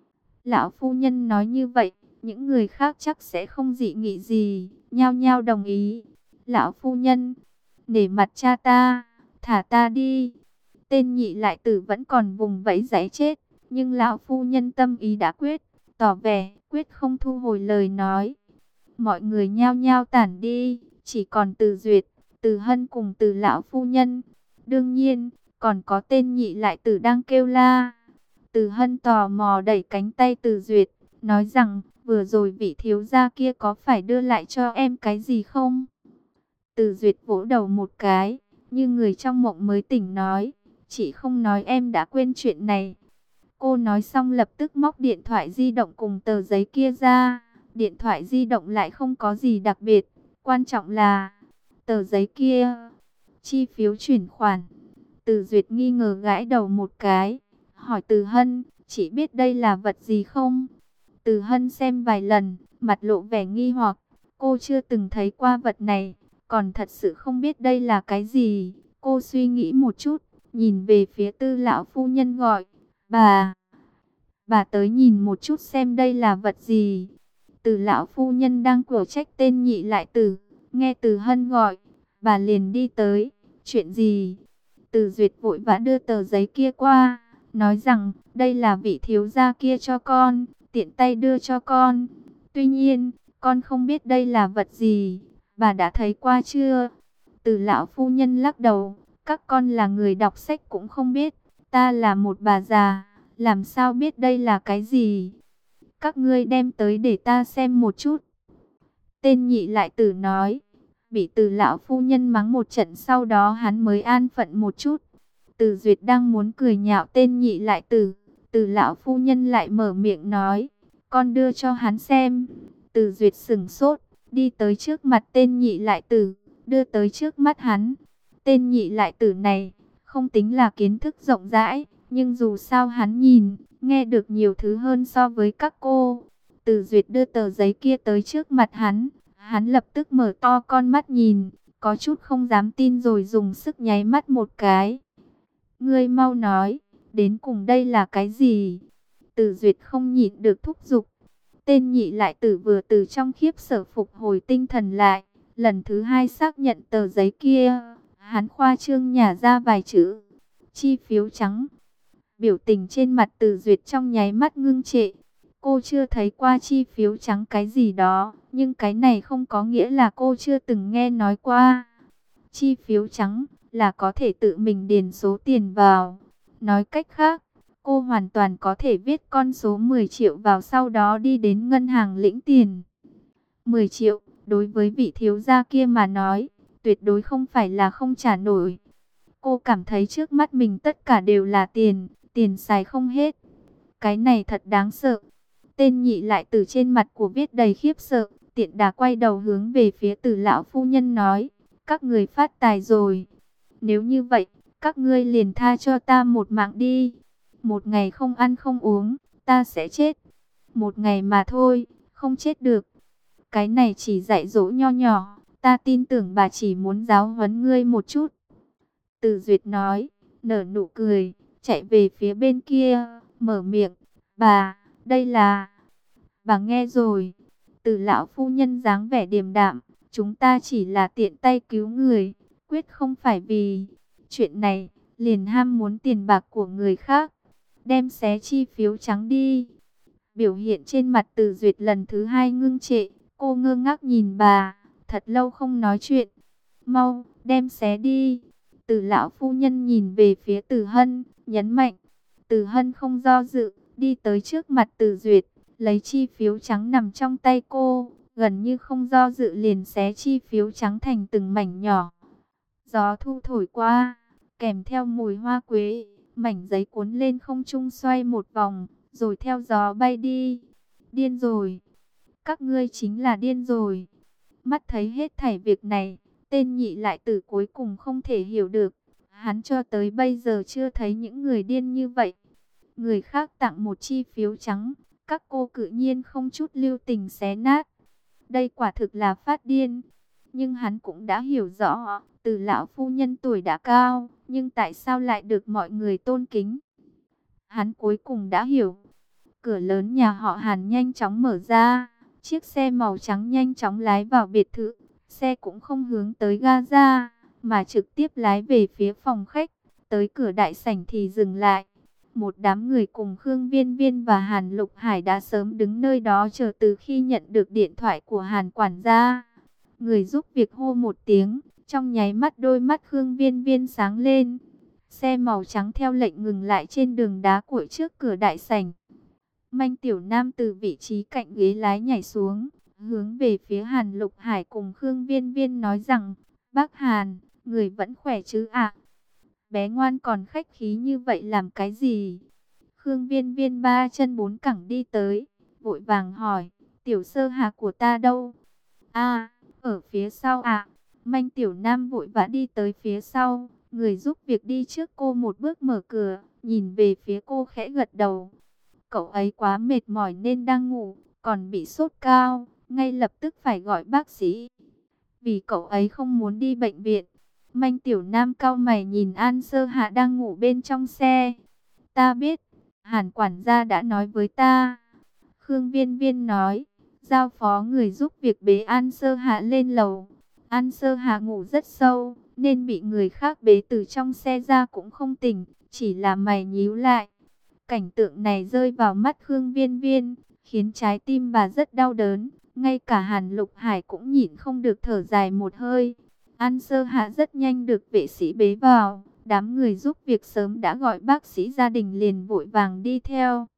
Lão phu nhân nói như vậy, những người khác chắc sẽ không dị nghị gì, nhao nhao đồng ý. Lão phu nhân, nể mặt cha ta, thả ta đi. Tên nhị lại tử vẫn còn vùng vẫy giãy chết, nhưng lão phu nhân tâm ý đã quyết, tỏ vẻ quyết không thu hồi lời nói. Mọi người nhao nhao tản đi, chỉ còn Từ Duyệt, Từ Hân cùng Từ lão phu nhân. Đương nhiên, còn có tên nhị lại tử đang kêu la. Từ Hân tò mò đẩy cánh tay Từ Duyệt, nói rằng, vừa rồi vị thiếu gia kia có phải đưa lại cho em cái gì không? Từ Duyệt vỗ đầu một cái, như người trong mộng mới tỉnh nói, chị không nói em đã quên chuyện này. Cô nói xong lập tức móc điện thoại di động cùng tờ giấy kia ra. Điện thoại di động lại không có gì đặc biệt, quan trọng là tờ giấy kia, chi phiếu chuyển khoản. Từ Duyệt nghi ngờ gãi đầu một cái, hỏi Từ Hân, chị biết đây là vật gì không? Từ Hân xem vài lần, mặt lộ vẻ nghi hoặc, cô chưa từng thấy qua vật này, còn thật sự không biết đây là cái gì. Cô suy nghĩ một chút, nhìn về phía Tư lão phu nhân gọi, bà tới nhìn một chút xem đây là vật gì. Từ lão phu nhân đang quở trách tên nhị lại tử, nghe Từ Hân gọi, bà liền đi tới, chuyện gì? Từ Duyệt vội vã đưa tờ giấy kia qua, nói rằng, đây là vị thiếu gia kia cho con, tiện tay đưa cho con. Tuy nhiên, con không biết đây là vật gì, bà đã thấy qua chưa? Từ lão phu nhân lắc đầu, các con là người đọc sách cũng không biết, ta là một bà già, làm sao biết đây là cái gì? Các ngươi đem tới để ta xem một chút. Tên nhị lại tử nói, bị Từ lão phu nhân mắng một trận, sau đó hắn mới an phận một chút. Từ Duyệt đang muốn cười nhạo tên Nhị Lại Tử, Từ lão phu nhân lại mở miệng nói, con đưa cho hắn xem. Từ Duyệt sững sốt, đi tới trước mặt tên Nhị Lại Tử, đưa tới trước mắt hắn. Tên Nhị Lại Tử này không tính là kiến thức rộng rãi, nhưng dù sao hắn nhìn, nghe được nhiều thứ hơn so với các cô. Từ Duyệt đưa tờ giấy kia tới trước mặt hắn, hắn lập tức mở to con mắt nhìn, có chút không dám tin rồi dùng sức nháy mắt một cái. Ngươi mau nói, đến cùng đây là cái gì? Từ Duyệt không nhịn được thúc giục. Tên Nhị Lại Tử vừa từ trong khiếp sợ phục hồi tinh thần lại, lần thứ hai xác nhận tờ giấy kia, hắn khoa trương nhả ra vài chữ: chi phiếu trắng. Biểu tình trên mặt Từ Duyệt trong nháy mắt ngưng trệ. Cô chưa thấy qua chi phiếu trắng cái gì đó, nhưng cái này không có nghĩa là cô chưa từng nghe nói qua. Chi phiếu trắng là có thể tự mình điền số tiền vào. Nói cách khác, cô hoàn toàn có thể viết con số 10 triệu vào, sau đó đi đến ngân hàng lĩnh tiền. 10 triệu, đối với vị thiếu gia kia mà nói, tuyệt đối không phải là không trả nổi. Cô cảm thấy trước mắt mình tất cả đều là tiền, tiền xài không hết. Cái này thật đáng sợ. Tên Nhị Lại Tử trên mặt của viết đầy khiếp sợ, tiện đà quay đầu hướng về phía Từ lão phu nhân nói, các người phát tài rồi. Nếu như vậy, các ngươi liền tha cho ta một mạng đi. Một ngày không ăn không uống, ta sẽ chết. Một ngày mà thôi, không chết được. Cái này chỉ dạy dỗ nho nhỏ, ta tin tưởng bà chỉ muốn giáo huấn ngươi một chút. Từ Duyệt nói, nở nụ cười, chạy về phía bên kia, mở miệng, bà, đây là... Bà nghe rồi. Từ lão phu nhân dáng vẻ điềm đạm, chúng ta chỉ là tiện tay cứu người, quyết không phải vì chuyện này liền ham muốn tiền bạc của người khác. Đem xé chi phiếu trắng đi. Biểu hiện trên mặt Từ Duyệt lần thứ hai ngưng trệ, cô ngơ ngác nhìn bà, thật lâu không nói chuyện. Mau, đem xé đi. Từ lão phu nhân nhìn về phía Từ Hân, nhấn mạnh. Từ Hân không do dự, đi tới trước mặt Từ Duyệt, lấy chi phiếu trắng nằm trong tay cô, gần như không do dự liền xé chi phiếu trắng thành từng mảnh nhỏ. Gió thu thổi qua, kèm theo mùi hoa quế, mảnh giấy cuốn lên không trung xoay một vòng, rồi theo gió bay đi. Điên rồi, các ngươi chính là điên rồi. Mắt thấy hết thảy việc này, tên Nhị Lại Tử cuối cùng không thể hiểu được. Hắn cho tới bây giờ chưa thấy những người điên như vậy. Người khác tặng một chi phiếu trắng, các cô cự nhiên không chút lưu tình xé nát. Đây quả thực là phát điên. Nhưng hắn cũng đã hiểu rõ, Từ lão phu nhân tuổi đã cao, nhưng tại sao lại được mọi người tôn kính? Hắn cuối cùng đã hiểu. Cửa lớn nhà họ Hàn nhanh chóng mở ra, chiếc xe màu trắng nhanh chóng lái vào biệt thự. Xe cũng không hướng tới Gaza, mà trực tiếp lái về phía phòng khách. Tới cửa đại sảnh thì dừng lại. Một đám người cùng Khương Viên Viên và Hàn Lục Hải đã sớm đứng nơi đó chờ từ khi nhận được điện thoại của Hàn quản gia. Người giúp việc hô một tiếng, trong nháy mắt đôi mắt Khương Viên Viên sáng lên. Xe màu trắng theo lệnh ngừng lại trên đường đá cuội trước cửa đại sảnh. Manh Tiểu Nam từ vị trí cạnh ghế lái nhảy xuống, hướng về phía Hàn Lục Hải cùng Khương Viên Viên nói rằng, bác Hàn, người vẫn khỏe chứ ạ? Bé ngoan còn khách khí như vậy làm cái gì? Khương Viên Viên ba chân bốn cẳng đi tới, vội vàng hỏi, Tiểu Sơ Hà của ta đâu? À, ở phía sau ạ. Manh Tiểu Nam vội vã đi tới phía sau, người giúp việc đi trước cô một bước mở cửa, nhìn về phía cô khẽ gật đầu. Cậu ấy quá mệt mỏi nên đang ngủ, còn bị sốt cao, ngay lập tức phải gọi bác sĩ. Vì cậu ấy không muốn đi bệnh viện. Manh Tiểu Nam cau mày nhìn An Sơ Hạ đang ngủ bên trong xe. Ta biết, Hàn quản gia đã nói với ta. Khương Viên Viên nói, giao phó người giúp việc bế An Sơ Hạ lên lầu. An Sơ Hạ ngủ rất sâu, nên bị người khác bế từ trong xe ra cũng không tỉnh, chỉ là mày nhíu lại. Cảnh tượng này rơi vào mắt Khương Viên Viên, khiến trái tim bà rất đau đớn. Ngay cả Hàn Lục Hải cũng nhịn không được thở dài một hơi. An Sơ Hạ rất nhanh được vệ sĩ bế vào. Đám người giúp việc sớm đã gọi bác sĩ, gia đình liền vội vàng đi theo.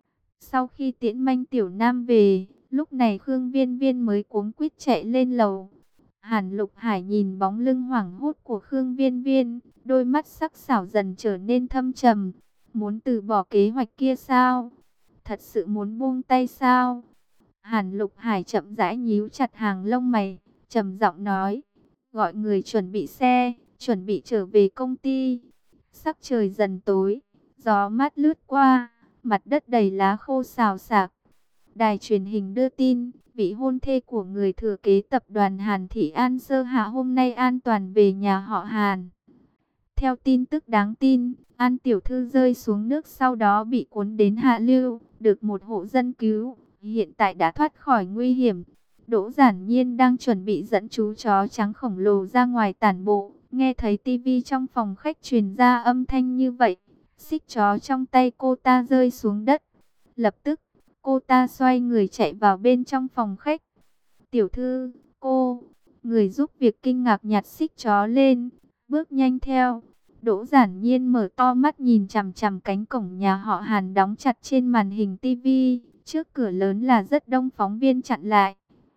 Sau khi tiễn Manh Tiểu Nam về, lúc này Khương Viên Viên mới cuống quýt chạy lên lầu. Hàn Lục Hải nhìn bóng lưng hoảng hốt của Khương Viên Viên, đôi mắt sắc sảo dần trở nên thâm trầm. Muốn từ bỏ kế hoạch kia sao? Thật sự muốn buông tay sao? Hàn Lục Hải chậm rãi nhíu chặt hàng lông mày, trầm giọng nói, gọi người chuẩn bị xe, chuẩn bị trở về công ty. Sắc trời dần tối, gió mát lướt qua, mặt đất đầy lá khô xào xạc. Đài truyền hình đưa tin, vị hôn thê của người thừa kế tập đoàn Hàn Thị An Sơ Hạ hôm nay an toàn về nhà họ Hàn. Theo tin tức đáng tin, An tiểu thư rơi xuống nước sau đó bị cuốn đến hạ lưu, được một hộ dân cứu, hiện tại đã thoát khỏi nguy hiểm. Đỗ Giản Nhiên đang chuẩn bị dẫn chú chó trắng khổng lồ ra ngoài tản bộ, nghe thấy tivi trong phòng khách truyền ra âm thanh như vậy, xích chó trong tay cô ta rơi xuống đất. Lập tức, cô ta xoay người chạy vào bên trong phòng khách. Tiểu thư, người giúp việc kinh ngạc nhặt xích chó lên, bước nhanh theo. Đỗ Giản Nhiên mở to mắt nhìn chằm chằm cánh cổng nhà họ Hàn đóng chặt trên màn hình tivi. Trước cửa lớn là rất đông phóng viên chặn lại.